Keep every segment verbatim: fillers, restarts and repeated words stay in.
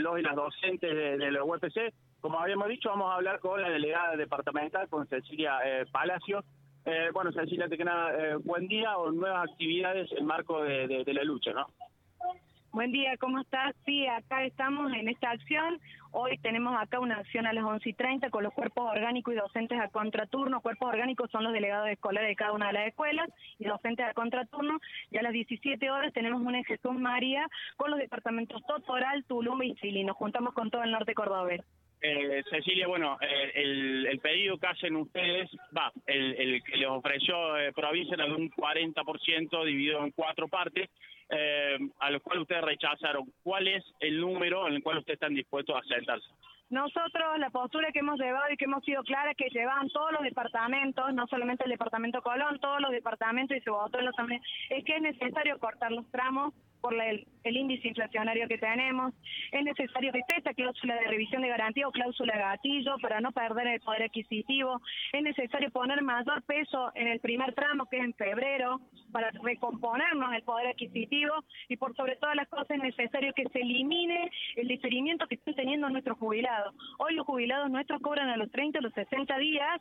los y las docentes de, de la U E P C. Como habíamos dicho, vamos a hablar con la delegada departamental, con Cecilia eh, Palacios. Eh, bueno, Cecilia, antes que nada, eh, buen día o nuevas actividades en marco de, de, de la lucha, ¿no? Buen día, ¿cómo estás? Sí, acá estamos en esta acción. Hoy tenemos acá una acción a las once y treinta con los cuerpos orgánicos y docentes a contraturno. Cuerpos orgánicos son los delegados escolares de cada una de las escuelas y docentes a contraturno. Y a las diecisiete horas tenemos una en Jesús María con los departamentos Totoral, Tulum y Chile. Nos juntamos con todo el norte cordobés. Eh, Cecilia, bueno, eh, el, el pedido que hacen ustedes, va, el, el que les ofreció eh, provincia era de un cuarenta por ciento dividido en cuatro partes, eh, a lo cual ustedes rechazaron. ¿Cuál es el número en el cual ustedes están dispuestos a sentarse? Nosotros, la postura que hemos llevado y que hemos sido claras, que llevan todos los departamentos, no solamente el departamento Colón, todos los departamentos y se votó en la asamblea, es que es necesario cortar los tramos por la, el, el índice inflacionario que tenemos, es necesario que esté esta cláusula de revisión de garantía o cláusula de gatillo para no perder el poder adquisitivo, es necesario poner mayor peso en el primer tramo que es en febrero para recomponernos el poder adquisitivo y por sobre todas las cosas es necesario que se elimine el diferimiento que están teniendo nuestros jubilados. Hoy los jubilados nuestros cobran a los treinta o los sesenta días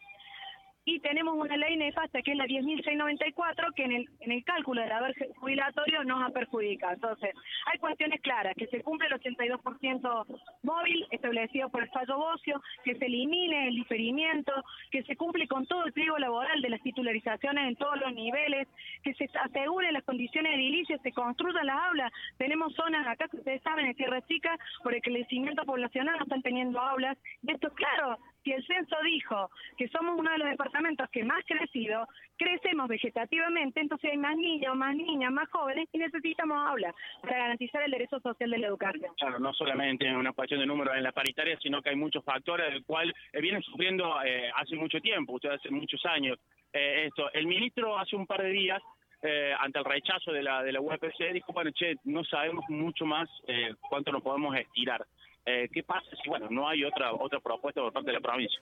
y tenemos una ley nefasta que es la diez mil seiscientos noventa y cuatro que en el en el cálculo del haber jubilatorio nos ha perjudicado. Entonces, hay cuestiones claras, que se cumple el ochenta y dos por ciento móvil establecido por el fallo Bocio, que se elimine el diferimiento, que se cumple con todo el pliego laboral de las titularizaciones en todos los niveles, que se aseguren las condiciones edilicias, se construyan las aulas. Tenemos zonas acá que ustedes saben en Tierra Chica por el crecimiento poblacional no están teniendo aulas, y esto es claro. Si el censo dijo que somos uno de los departamentos que más crecido, crecemos vegetativamente, entonces hay más niños, más niñas, más jóvenes y necesitamos aulas para garantizar el derecho social de la educación. Claro, no solamente es una cuestión de números en la paritaria, sino que hay muchos factores del cual eh, vienen sufriendo eh, hace mucho tiempo, ustedes hace muchos años. Eh, esto, el ministro hace un par de días, eh, ante el rechazo de la de la U E P C, dijo, bueno, che, no sabemos mucho más eh, cuánto nos podemos estirar. Eh, ¿Qué pasa si, bueno, no hay otra otra propuesta por parte de la provincia?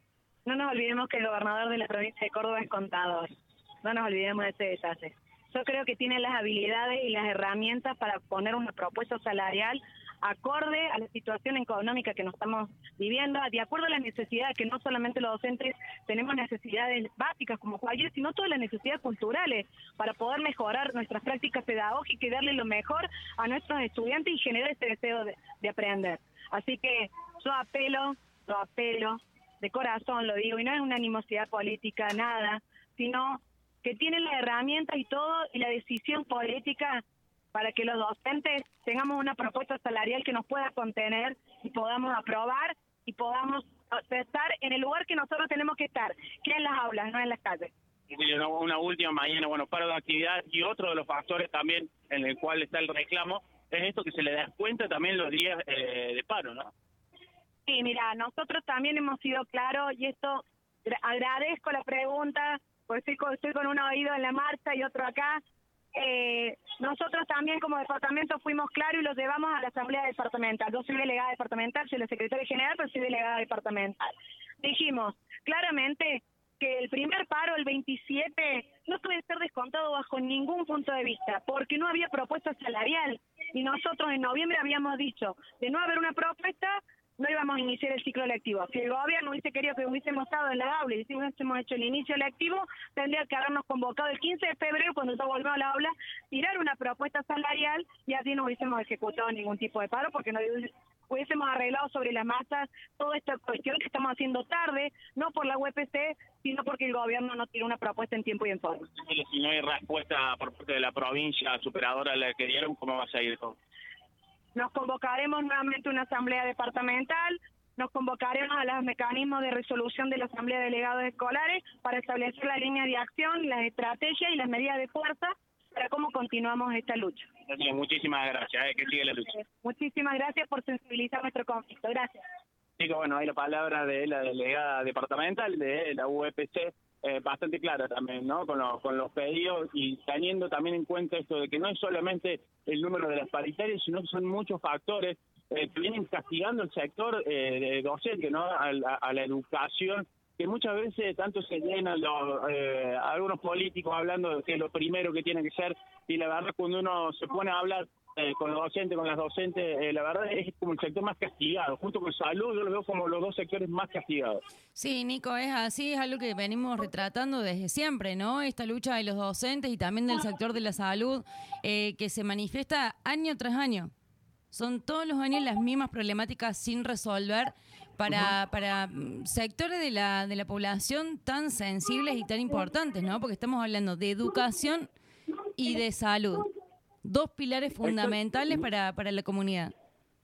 No nos olvidemos que el gobernador de la provincia de Córdoba es contador. No nos olvidemos de ese detalle. Yo creo que tiene las habilidades y las herramientas para poner una propuesta salarial acorde a la situación económica que nos estamos viviendo, de acuerdo a las necesidades, que no solamente los docentes tenemos necesidades básicas como cualquier, sino todas las necesidades culturales para poder mejorar nuestras prácticas pedagógicas y darle lo mejor a nuestros estudiantes y generar ese deseo de, de aprender. Así que yo apelo, yo apelo, de corazón lo digo, y no es una animosidad política, nada, sino que tienen las herramientas y todo, y la decisión política para que los docentes tengamos una propuesta salarial que nos pueda contener y podamos aprobar y podamos estar en el lugar que nosotros tenemos que estar, que es en las aulas, no en las calles. Una última mañana, bueno, paro de actividad y otro de los factores también en el cual está el reclamo es esto que se le descuenta también los días eh, de paro, ¿no? Sí, mira, nosotros también hemos sido claros y esto, agradezco la pregunta, porque estoy, estoy con un oído en la marcha y otro acá. Eh, nosotros también como departamento fuimos claros y lo llevamos a la asamblea departamental. Yo soy delegada departamental, soy la secretaria general, pero soy delegada departamental. Dijimos claramente que el primer paro, el veintisiete, no puede ser descontado bajo ningún punto de vista, porque no había propuesta salarial. Y nosotros en noviembre habíamos dicho, de no haber una propuesta, no íbamos a iniciar el ciclo lectivo. Si el gobierno hubiese querido que hubiésemos estado en la aula y si hubiésemos hecho el inicio lectivo, tendría que habernos convocado el quince de febrero, cuando yo volvemos a la aula, tirar una propuesta salarial y así no hubiésemos ejecutado ningún tipo de paro, porque no hubiésemos arreglado sobre las masas toda esta cuestión que estamos haciendo tarde, no por la U E P C, sino porque el gobierno no tiró una propuesta en tiempo y en forma. Si no hay respuesta por parte de la provincia superadora a la que dieron, ¿cómo va a seguir todo? Nos convocaremos nuevamente a una asamblea departamental, nos convocaremos a los mecanismos de resolución de la asamblea de delegados escolares para establecer la línea de acción, las estrategias y las medidas de fuerza para cómo continuamos esta lucha. Bien, muchísimas gracias, eh, que sigue la lucha. Muchísimas gracias por sensibilizar nuestro conflicto, gracias. Chicos, bueno, hay la palabra de la delegada departamental de la U E P C, eh, bastante clara también, ¿no? Con los, con los pedidos y teniendo también en cuenta esto de que no es solamente el número de las paritarias, sino que son muchos factores eh, que vienen castigando el sector eh, de docente, ¿no? A, a, a la educación, que muchas veces tanto se llenan los, eh, algunos políticos hablando de que es lo primero que tiene que ser, y la verdad cuando uno se pone a hablar eh, con los docentes, con las docentes, eh, la verdad es como el sector más castigado. Junto con salud, yo lo veo como los dos sectores más castigados. Sí, Nico, es así, es algo que venimos retratando desde siempre, ¿no? Esta lucha de los docentes y también del sector de la salud, eh, que se manifiesta año tras año. Son todos los años las mismas problemáticas sin resolver para, uh-huh. para sectores de la, de la población tan sensibles y tan importantes, ¿no? Porque estamos hablando de educación y de salud. Dos pilares fundamentales para, para la comunidad.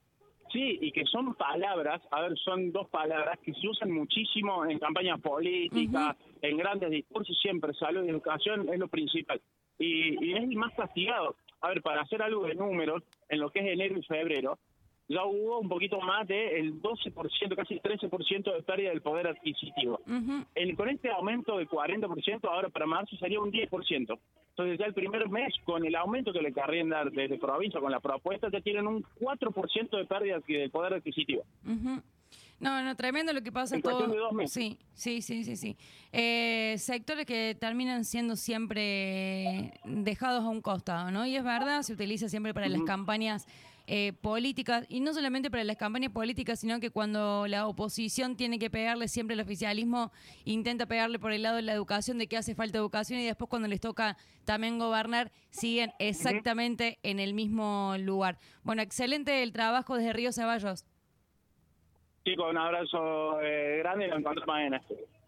Sí, y que son palabras, a ver, son dos palabras que se usan muchísimo en campañas políticas, uh-huh. en grandes discursos, siempre salud y educación es lo principal. Y, y es el más castigado. A ver, para hacer algo de números, en lo que es enero y febrero, ya hubo un poquito más del doce por ciento, casi el trece por ciento de pérdida del poder adquisitivo. Uh-huh. El, con este aumento del cuarenta por ciento, ahora para marzo sería un diez por ciento. Entonces ya el primer mes, con el aumento que le querrían dar de, de provincia, con la propuesta, ya tienen un cuatro por ciento de pérdida de poder adquisitivo. Uh-huh. No, no, tremendo lo que pasa en todo. De dos meses. Sí, sí, sí, sí, sí. Eh, sectores que terminan siendo siempre dejados a un costado, ¿no? Y es verdad, se utiliza siempre para uh-huh. las campañas eh, políticas, y no solamente para las campañas políticas, sino que cuando la oposición tiene que pegarle siempre al oficialismo, intenta pegarle por el lado de la educación, de que hace falta educación, y después cuando les toca también gobernar, siguen exactamente uh-huh. en el mismo lugar. Bueno, excelente el trabajo desde Río Ceballos. Chicos, un abrazo eh, grande y nos encontramos mañana.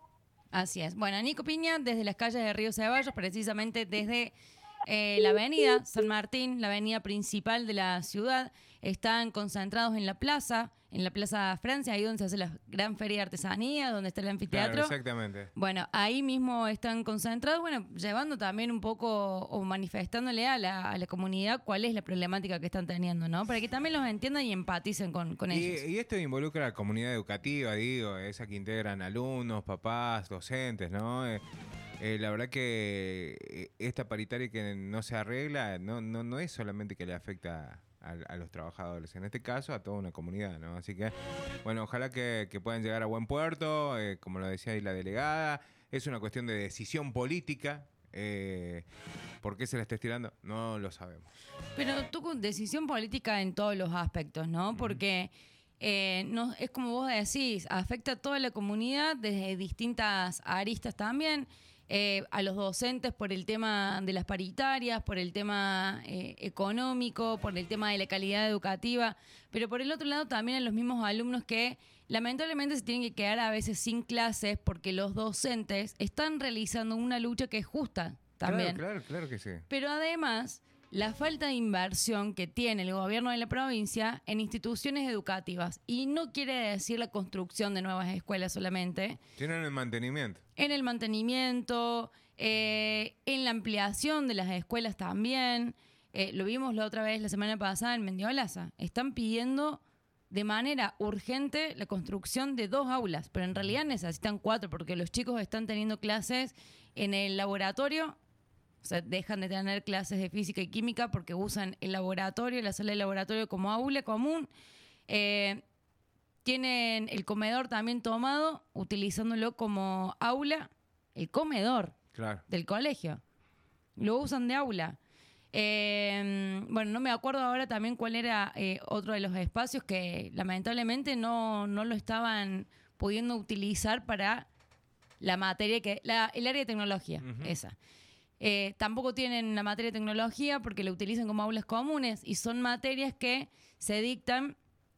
Así es. Bueno, Nico Piña, desde las calles de Río Ceballos, precisamente desde eh, la avenida San Martín, la avenida principal de la ciudad, están concentrados en la plaza, en la Plaza Francia, ahí donde se hace la gran feria de artesanía, donde está el anfiteatro. Claro, exactamente. Bueno, ahí mismo están concentrados, bueno, llevando también un poco o manifestándole a la, a la comunidad cuál es la problemática que están teniendo, ¿no? Para que también los entiendan y empaticen con, con y, ellos. Y esto involucra a la comunidad educativa, digo, esa que integran alumnos, papás, docentes, ¿no? Eh, eh, la verdad que esta paritaria que no se arregla no, no, no es solamente que le afecta a, a los trabajadores, en este caso a toda una comunidad, ¿no? Así que, bueno, ojalá que, que puedan llegar a buen puerto, eh, como lo decía ahí la delegada, es una cuestión de decisión política. Eh, ¿Por qué se la está estirando? No lo sabemos. Pero tú con decisión política en todos los aspectos, ¿no? Porque eh, no, es como vos decís, afecta a toda la comunidad desde distintas aristas también. Eh, a los docentes por el tema de las paritarias, por el tema eh, económico, por el tema de la calidad educativa, pero por el otro lado también a los mismos alumnos que lamentablemente se tienen que quedar a veces sin clases porque los docentes están realizando una lucha que es justa también. Claro, claro, claro que sí. Pero además, la falta de inversión que tiene el gobierno de la provincia en instituciones educativas, y no quiere decir la construcción de nuevas escuelas solamente. Tienen el mantenimiento. En el mantenimiento, eh, en la ampliación de las escuelas también. Eh, lo vimos la otra vez, la semana pasada, en Mendiolaza. Están pidiendo de manera urgente la construcción de dos aulas, pero en realidad necesitan cuatro, porque los chicos están teniendo clases en el laboratorio. O sea, dejan de tener clases de física y química porque usan el laboratorio, la sala de laboratorio como aula común. Eh, tienen el comedor también tomado, utilizándolo como aula, el comedor claro. del colegio. Lo usan de aula. Eh, bueno, no me acuerdo ahora también cuál era eh, otro de los espacios que lamentablemente no, no lo estaban pudiendo utilizar para la materia, que la, el área de tecnología, uh-huh. esa. Eh, tampoco tienen la materia de tecnología porque la utilizan como aulas comunes y son materias que se dictan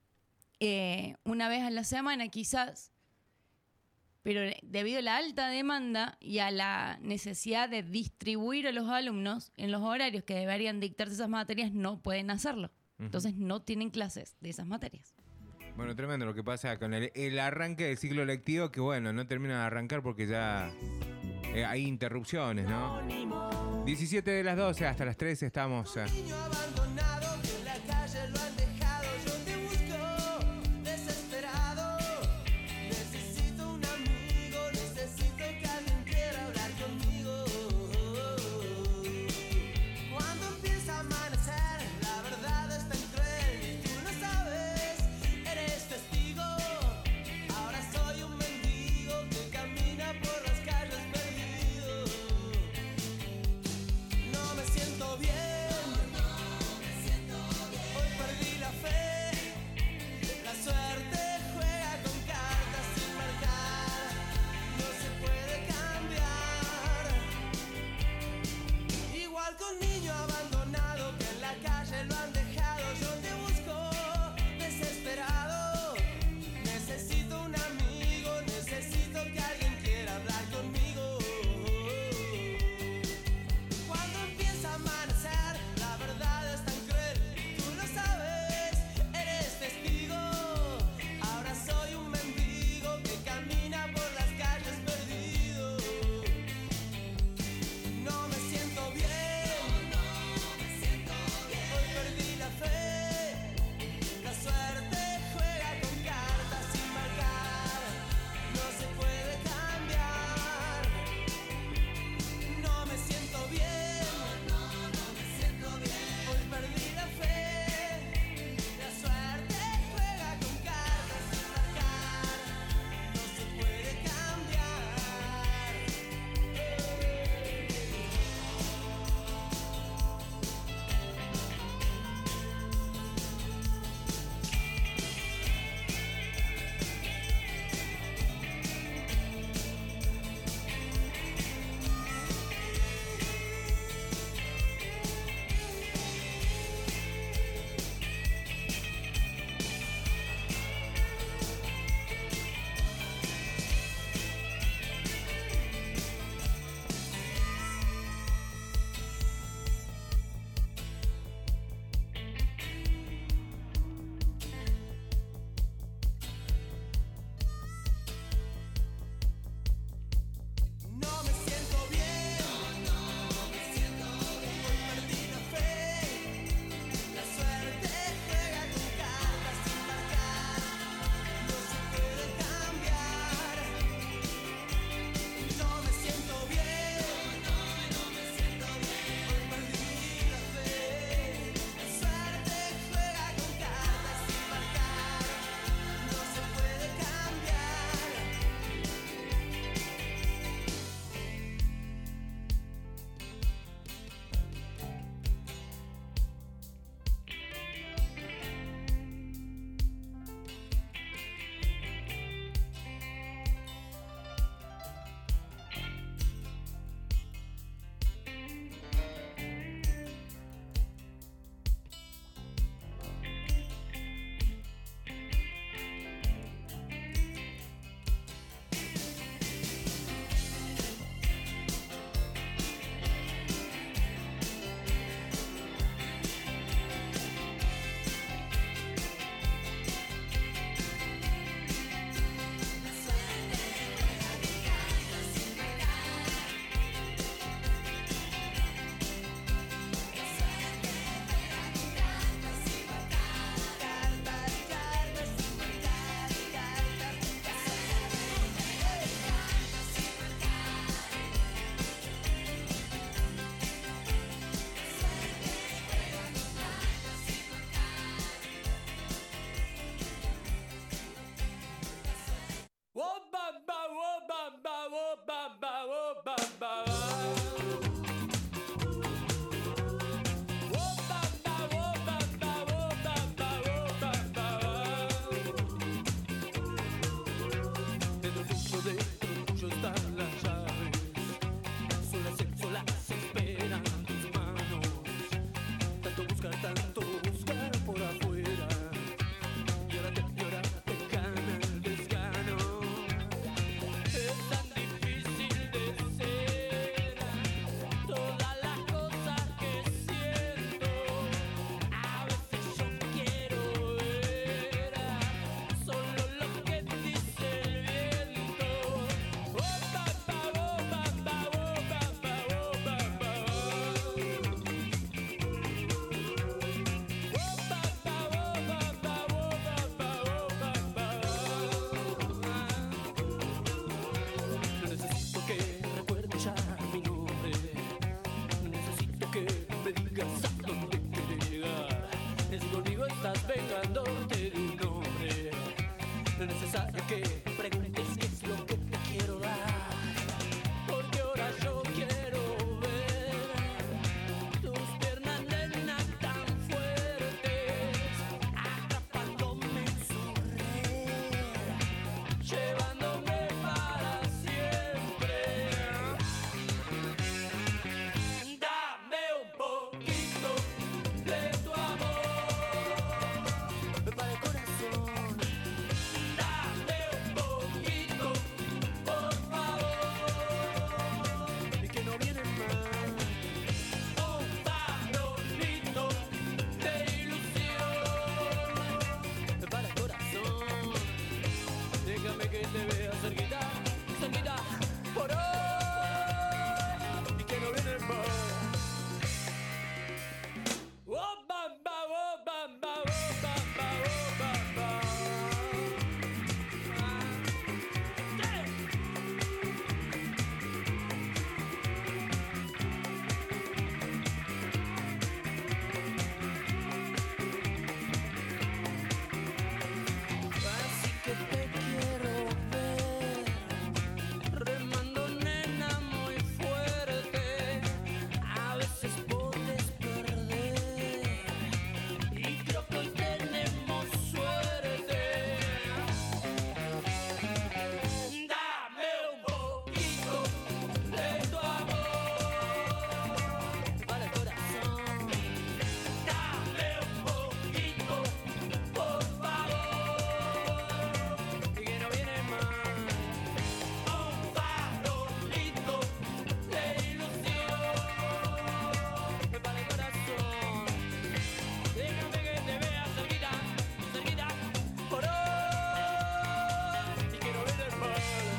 eh, una vez a la semana quizás, pero debido a la alta demanda y a la necesidad de distribuir a los alumnos en los horarios que deberían dictarse esas materias, no pueden hacerlo. Uh-huh. Entonces no tienen clases de esas materias. Bueno, tremendo lo que pasa con el, el arranque del ciclo lectivo, que bueno, no termina de arrancar porque ya... Eh, hay interrupciones, ¿no? diecisiete de las doce hasta las trece estamos. Eh. dándote un nombre. No es necesario que preguntes qué es lo que te quiero dar, porque ahora yo quiero ver tus piernas, nena, tan fuertes, atrapándome en su red, llevándome para siempre. Dame un poquito de tu amor para el corazón. Dame un poquito, por favor, y que no viene más. Un farolito de ilusión para el corazón. Déjame que te vea cerquita, cerquita, por hoy, y que no viene más. Oh, bamba, oh, bamba, oh, bamba, oh, bamba. Yeah. Así que te quiero ver, remando, nena, muy fuerte. A veces puedes perder, y creo que hoy tenemos suerte. Dame un poquito de tu amor para el corazón. Dame un poquito, por favor, y que no viene más. Un farolito de ilusión para el corazón. Déjame que te vea cerquita, cerquita, por hoy, y que no viene más.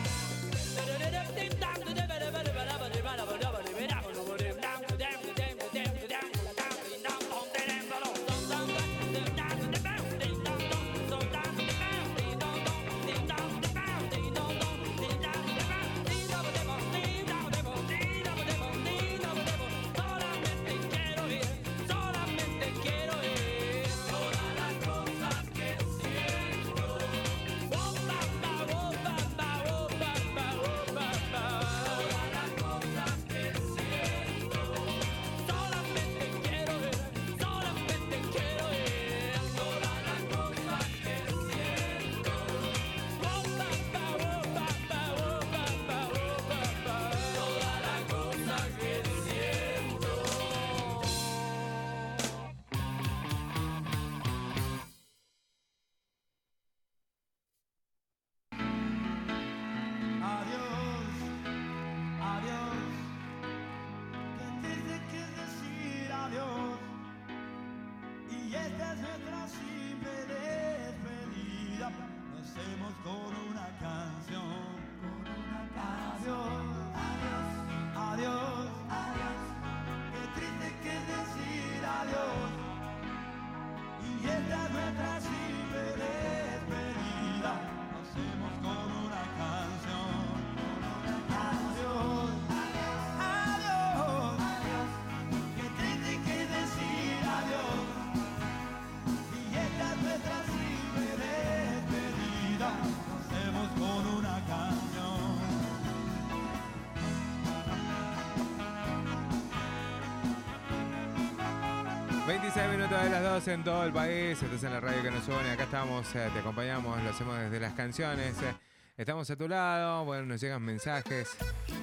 Solamente quiero ir, solamente quiero ir. Todas las cosas que siento. Oh, bamba, oh, bamba, oh, bamba, oh, bamba. Todas las cosas que siento. Solamente quiero ir, solamente quiero ir. Todas las cosas que siento. Oh, bamba, oh, bamba, oh, bamba, oh, bamba. Todas las cosas que siento. Adiós, adiós, que triste que es decir adiós. Y esta es nuestra simple despedida. Lo hacemos con una canción, con una canción. Adiós, adiós, adiós, qué triste que es decir adiós. Y esta es nuestra simple despedida. Lo hacemos con una canción. Adiós, adiós, adiós, qué triste que es decir adiós. Y esta es nuestra simple despedida. Lo hacemos con una canción. veintiséis minutos de las doce en todo el país. Estás en la radio que nos une. Acá estamos, eh, te acompañamos, lo hacemos desde las canciones. eh. Estamos a tu lado. Bueno, nos llegan mensajes.